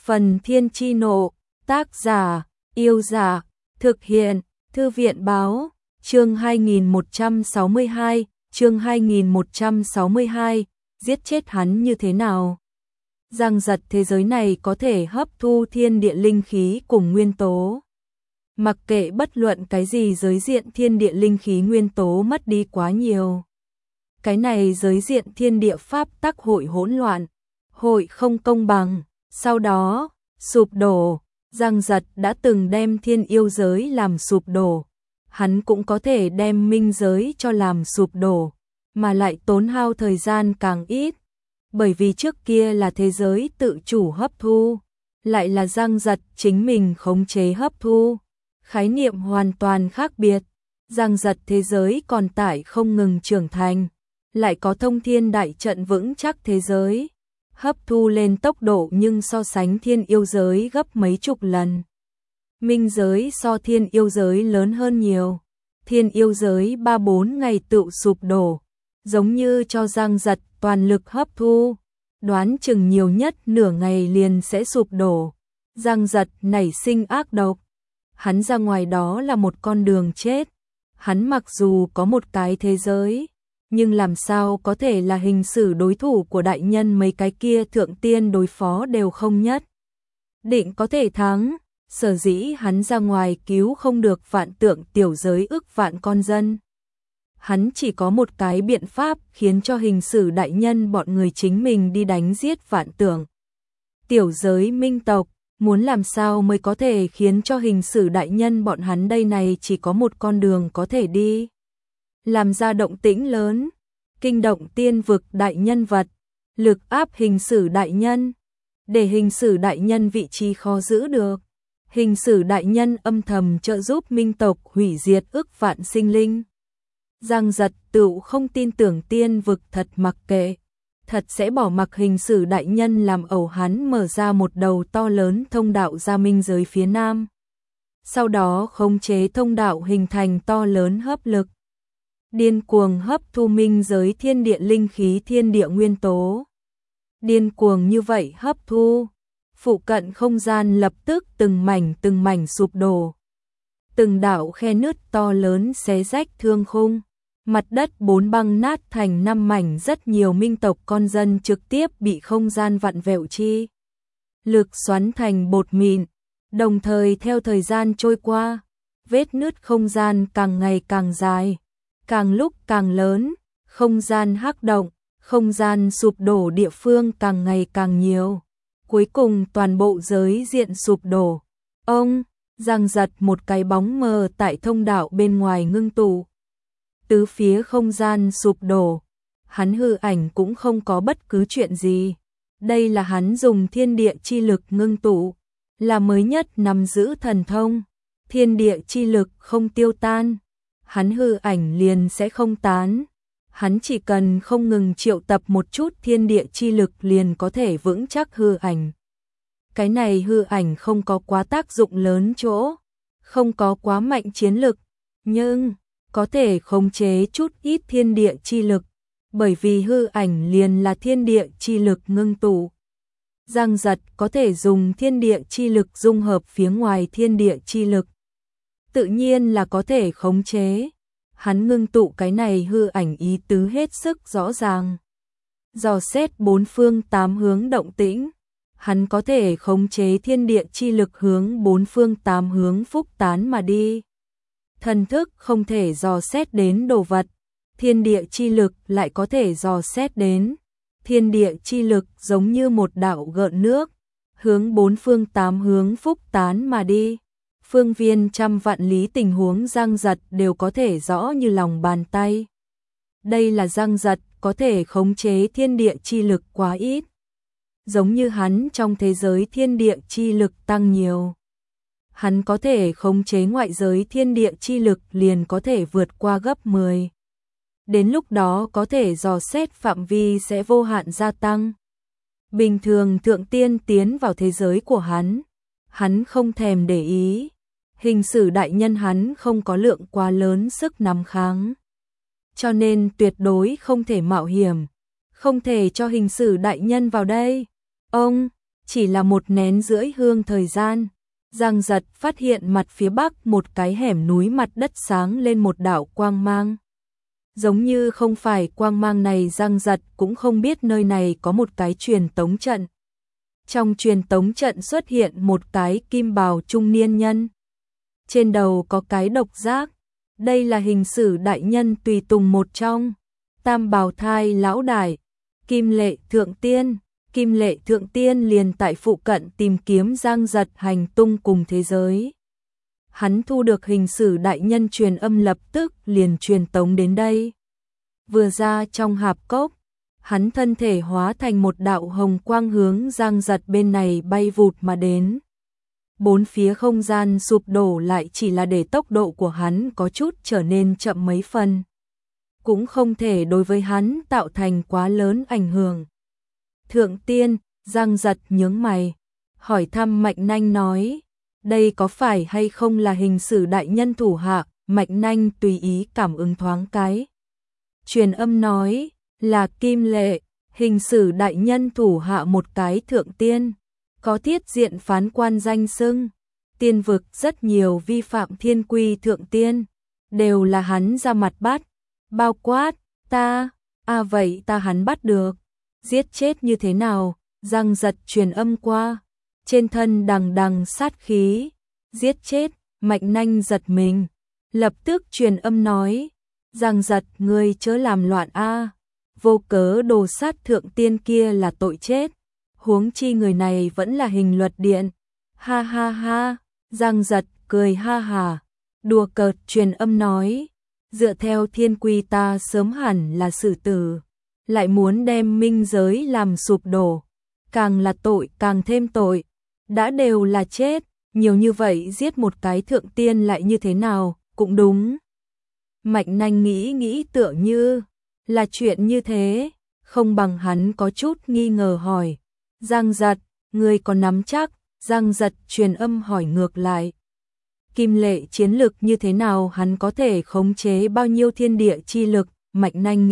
Phần Thiên Chi Nộ, tác giả, Yêu Giả, thực hiện, Thư viện Báo, chương 2162, chương 2162, giết chết hắn như thế nào? Giang giật thế giới này có thể hấp thu thiên địa linh khí cùng nguyên tố. Mặc kệ bất luận cái gì giới diện thiên địa linh khí nguyên tố mất đi quá nhiều. Cái này giới diện thiên địa pháp tắc hội hỗn loạn, hội không công bằng, sau đó, sụp đổ. Giang giật đã từng đem thiên yêu giới làm sụp đổ. Hắn cũng có thể đem minh giới cho làm sụp đổ, mà lại tốn hao thời gian càng ít. Bởi vì trước kia là thế giới tự chủ hấp thu, lại là Giang giật chính mình khống chế hấp thu. Khái niệm hoàn toàn khác biệt. Giang giật thế giới còn tại không ngừng trưởng thành, lại có thông thiên đại trận vững chắc thế giới. Hấp thu lên tốc độ nhưng so sánh thiên yêu giới gấp mấy chục lần. Minh giới so thiên yêu giới lớn hơn nhiều. Thiên yêu giới 3-4 ngày tự sụp đổ, giống như cho Giang giật toàn lực hấp thu. Đoán chừng nhiều nhất nửa ngày liền sẽ sụp đổ. Giang giật nảy sinh ác độc. Hắn ra ngoài đó là một con đường chết. Hắn mặc dù có một cái thế giới, nhưng làm sao có thể là hình xử đối thủ của đại nhân, mấy cái kia thượng tiên đối phó đều không nhất định có thể thắng. Sở dĩ hắn ra ngoài cứu không được vạn tượng tiểu giới ức vạn con dân. Hắn chỉ có một cái biện pháp, khiến cho hình xử đại nhân bọn người chính mình đi đánh giết vạn tượng tiểu giới minh tộc. Muốn làm sao mới có thể khiến cho hình xử đại nhân bọn hắn đây này chỉ có một con đường có thể đi. Làm ra động tĩnh lớn, kinh động tiên vực đại nhân vật, lực áp hình xử đại nhân, để hình xử đại nhân vị trí khó giữ được. Hình xử đại nhân âm thầm trợ giúp minh tộc hủy diệt ức vạn sinh linh. Giang giật tựu không tin tưởng tiên vực thật mặc kệ, thật sẽ bỏ mặc hình xử đại nhân làm ẩu. Hắn mở ra một đầu to lớn thông đạo ra minh giới phía nam. Sau đó khống chế thông đạo hình thành to lớn hấp lực. Điên cuồng hấp thu minh giới thiên địa linh khí thiên địa nguyên tố. Điên cuồng như vậy hấp thu, phụ cận không gian lập tức từng mảnh sụp đổ. Từng đạo khe nứt to lớn xé rách thương khung. Mặt đất bốn băng nát thành 5 mảnh, rất nhiều minh tộc con dân trực tiếp bị không gian vặn vẹo chi lực xoắn thành bột mịn. Đồng thời theo thời gian trôi qua, vết nứt không gian càng ngày càng dài, càng lúc càng lớn, không gian hắc động, không gian sụp đổ địa phương càng ngày càng nhiều. Cuối cùng toàn bộ giới diện sụp đổ. Giang giật một cái bóng mờ tại thông đạo bên ngoài ngưng tụ. Tứ phía không gian sụp đổ, hắn hư ảnh cũng không có bất cứ chuyện gì. Đây là hắn dùng thiên địa chi lực ngưng tụ, là mới nhất nắm giữ thần thông. Thiên địa chi lực không tiêu tan, hắn hư ảnh liền sẽ không tán. Hắn chỉ cần không ngừng triệu tập một chút thiên địa chi lực liền có thể vững chắc hư ảnh. Cái này hư ảnh không có quá tác dụng lớn chỗ, không có quá mạnh chiến lực, nhưng có thể khống chế chút ít thiên địa chi lực, bởi vì hư ảnh liền là thiên địa chi lực ngưng tụ. Giang giật có thể dùng thiên địa chi lực dung hợp phía ngoài thiên địa chi lực, tự nhiên là có thể khống chế. Hắn ngưng tụ cái này hư ảnh ý tứ hết sức rõ ràng. Dò xét bốn phương tám hướng động tĩnh, hắn có thể khống chế thiên địa chi lực hướng bốn phương tám hướng phúc tán mà đi. Thần thức không thể dò xét đến đồ vật, thiên địa chi lực lại có thể dò xét đến. Thiên địa chi lực giống như một đạo gợn nước, hướng bốn phương tám hướng phúc tán mà đi. Phương viên trăm vạn lý tình huống Giang giật đều có thể rõ như lòng bàn tay. Đây là Giang giật có thể khống chế thiên địa chi lực quá ít. Giống như hắn trong thế giới thiên địa chi lực tăng nhiều, hắn có thể khống chế ngoại giới thiên địa chi lực liền có thể vượt qua gấp 10. Đến lúc đó có thể dò xét phạm vi sẽ vô hạn gia tăng. Bình thường thượng tiên tiến vào thế giới của hắn không thèm để ý. Hình xử đại nhân hắn không có lượng quá lớn sức nắm kháng, cho nên tuyệt đối không thể mạo hiểm, không thể cho hình xử đại nhân vào đây. Chỉ là một nén rưỡi hương thời gian, Giang Giật phát hiện mặt phía bắc một cái hẻm núi mặt đất sáng lên một đạo quang mang. Giống như không phải quang mang này, Giang Giật cũng không biết nơi này có một cái truyền tống trận. Trong truyền tống trận xuất hiện một cái kim bào trung niên nhân. Trên đầu có cái độc giác. Đây là hình sử đại nhân tùy tùng một trong tam bào thai lão đại, Kim Lệ Thượng Tiên. Kim Lệ Thượng Tiên liền tại phụ cận tìm kiếm Giang Giật hành tung cùng thế giới. Hắn thu được hình sử đại nhân truyền âm lập tức liền truyền tống đến đây. Vừa ra trong hạp cốc, hắn thân thể hóa thành một đạo hồng quang hướng Giang Giật bên này bay vụt mà đến. Bốn phía không gian sụp đổ lại chỉ là để tốc độ của hắn có chút trở nên chậm mấy phần. Cũng không thể đối với hắn tạo thành quá lớn ảnh hưởng. Thượng Tiên, Giang Giật nhướng mày, hỏi thăm Mạnh Nanh nói, đây có phải hay không là hình sử đại nhân thủ hạ? Mạnh Nanh tùy ý cảm ứng thoáng cái. Truyền âm nói, là Kim Lệ, hình sử đại nhân thủ hạ một cái Thượng Tiên, có thiết diện phán quan danh xưng. Tiên vực rất nhiều vi phạm thiên quy Thượng Tiên, đều là hắn ra mặt bắt, bao quát, ta, vậy ta hắn bắt được. Giết chết như thế nào? Giang Giật truyền âm qua, trên thân đằng đằng sát khí. Giết chết, Mạnh Nanh giật mình, lập tức truyền âm nói, Giang Giật ngươi chớ làm loạn a, vô cớ đồ sát Thượng Tiên kia là tội chết, huống chi người này vẫn là hình luật điện. Ha ha ha, Giang Giật cười ha hà, đùa cợt truyền âm nói, dựa theo thiên quy ta sớm hẳn là xử tử, lại muốn đem minh giới làm sụp đổ, càng là tội càng thêm tội, đã đều là chết, nhiều như vậy giết một cái Thượng Tiên lại như thế nào, cũng đúng. Mạnh Nanh nghĩ tựa như là chuyện như thế, không bằng hắn có chút nghi ngờ hỏi, Giang Giật, ngươi có nắm chắc? Giang Giật truyền âm hỏi ngược lại, Kim Lệ chiến lực như thế nào, hắn có thể khống chế bao nhiêu thiên địa chi lực? Mạnh Nanh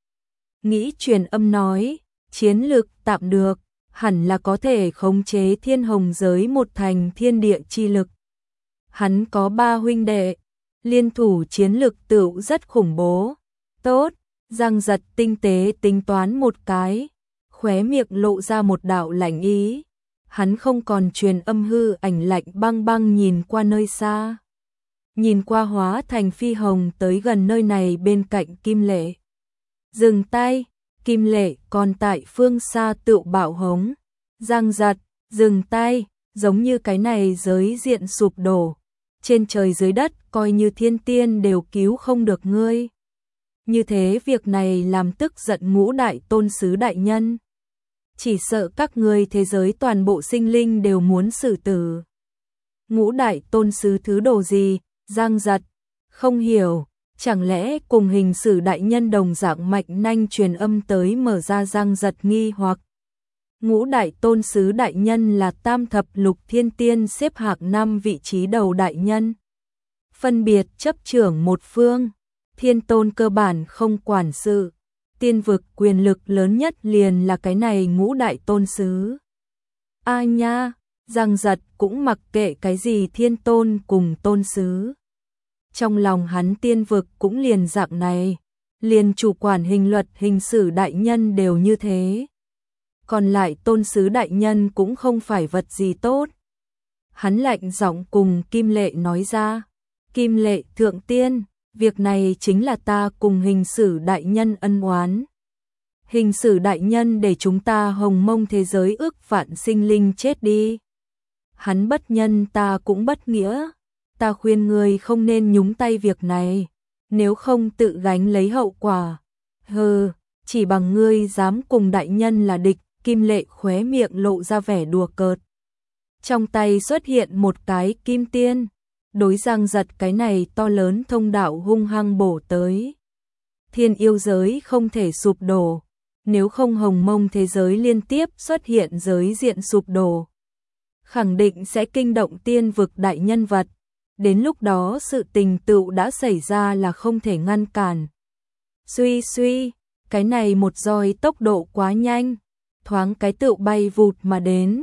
nghĩ truyền âm nói, chiến lực tạm được, hẳn là có thể khống chế thiên hồng giới một thành thiên địa chi lực. Hắn có 3 huynh đệ, liên thủ chiến lực tựu rất khủng bố. Tốt, Giang Giật tinh tế tính toán một cái, khóe miệng lộ ra một đạo lạnh ý. Hắn không còn truyền âm, hư ảnh lạnh băng băng nhìn qua nơi xa. Nhìn qua hóa thành phi hồng tới gần nơi này bên cạnh Kim Lệ. Dừng tay, Kim Lệ còn tại phương xa tựu bảo hống. Giang Giật, dừng tay, giống như cái này giới diện sụp đổ. Trên trời dưới đất coi như thiên tiên đều cứu không được ngươi. Như thế việc này làm tức giận Ngũ Đại Tôn Sứ đại nhân. Chỉ sợ các ngươi thế giới toàn bộ sinh linh đều muốn xử tử. Ngũ Đại Tôn Sứ thứ đồ gì? Giang Giật không hiểu, chẳng lẽ cùng hình sử đại nhân đồng dạng? Mạnh Nanh truyền âm tới mở ra Giang Giật nghi hoặc. Ngũ Đại Tôn Sứ đại nhân là tam thập lục thiên tiên xếp hạng 5 vị trí đầu đại nhân, phân biệt chấp trưởng một phương. Thiên tôn cơ bản không quản sự, tiên vực quyền lực lớn nhất liền là cái này Ngũ Đại Tôn Sứ. Nha, Giang Giật cũng mặc kệ cái gì thiên tôn cùng tôn sứ. Trong lòng hắn tiên vực cũng liền dạng này, liền chủ quản hình luật hình sử đại nhân đều như thế. Còn lại tôn sứ đại nhân cũng không phải vật gì tốt. Hắn lạnh giọng cùng Kim Lệ nói ra, Kim Lệ Thượng Tiên, việc này chính là ta cùng hình sử đại nhân ân oán. Hình sử đại nhân để chúng ta hồng mông thế giới ước vạn sinh linh chết đi. Hắn bất nhân ta cũng bất nghĩa. Ta khuyên ngươi không nên nhúng tay việc này, nếu không tự gánh lấy hậu quả. Hừ, chỉ bằng ngươi dám cùng đại nhân là địch. Kim Lệ khóe miệng lộ ra vẻ đùa cợt. Trong tay xuất hiện một cái kim tiên, đối Giang Giật cái này to lớn thông đạo hung hăng bổ tới. Thiên yêu giới không thể sụp đổ, nếu không hồng mông thế giới liên tiếp xuất hiện giới diện sụp đổ, khẳng định sẽ kinh động tiên vực đại nhân vật. Đến lúc đó sự tình tựu đã xảy ra là không thể ngăn cản. Suy, cái này một roi tốc độ quá nhanh, thoáng cái tựu bay vụt mà đến,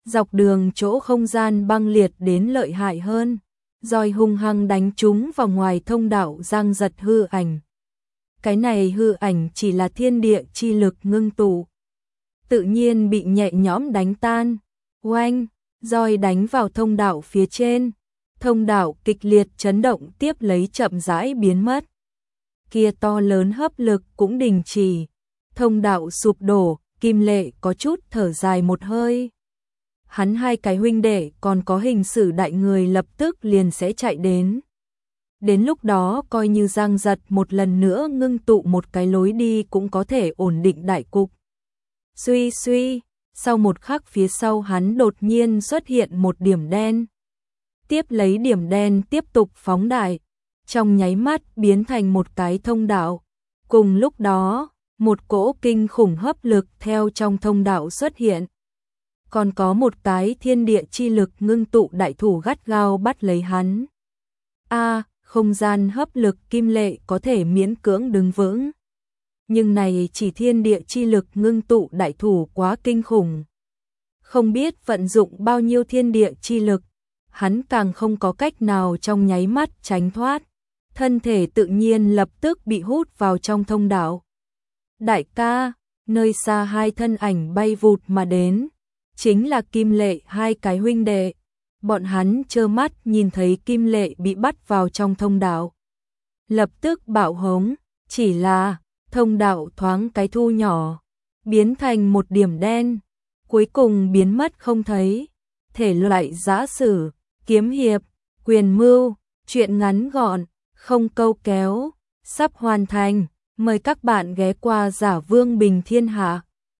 Dọc đường chỗ không gian băng liệt đến lợi hại hơn, roi hung hăng đánh trúng vào ngoài thông đạo Giang Giật hư ảnh. Cái này hư ảnh chỉ là thiên địa chi lực ngưng tụ, tự nhiên bị nhẹ nhõm đánh tan. Oanh, roi đánh vào thông đạo phía trên, thông đạo kịch liệt chấn động tiếp lấy chậm rãi biến mất. Kia to lớn hấp lực cũng đình chỉ, thông đạo sụp đổ, Kim Lệ có chút thở dài một hơi. Hắn hai cái huynh đệ còn có hình sử đại người lập tức liền sẽ chạy đến. Đến lúc đó coi như Giang Giật một lần nữa ngưng tụ một cái lối đi cũng có thể ổn định đại cục. Suy suy, sau một khắc phía sau hắn đột nhiên xuất hiện một điểm đen. Tiếp lấy điểm đen tiếp tục phóng đại, trong nháy mắt biến thành một cái thông đạo. Cùng lúc đó, một cỗ kinh khủng hấp lực theo trong thông đạo xuất hiện. Còn có một cái thiên địa chi lực ngưng tụ đại thủ gắt gao bắt lấy hắn. Không gian hấp lực Kim Lệ có thể miễn cưỡng đứng vững. Nhưng này chỉ thiên địa chi lực ngưng tụ đại thủ quá kinh khủng. Không biết vận dụng bao nhiêu thiên địa chi lực, hắn càng không có cách nào trong nháy mắt tránh thoát. Thân thể tự nhiên lập tức bị hút vào trong thông đạo. Đại ca, nơi xa hai thân ảnh bay vụt mà đến, chính là Kim Lệ hai cái huynh đệ. Bọn hắn trơ mắt nhìn thấy Kim Lệ bị bắt vào trong thông đạo. Lập tức bạo hống, chỉ là thông đạo thoáng cái thu nhỏ, biến thành một điểm đen, cuối cùng biến mất không thấy. Thể loại giã sử, kiếm hiệp, quyền mưu, truyện ngắn gọn, không câu kéo, sắp hoàn thành. Mời các bạn ghé qua Giả Vương Bình Thiên Hạ.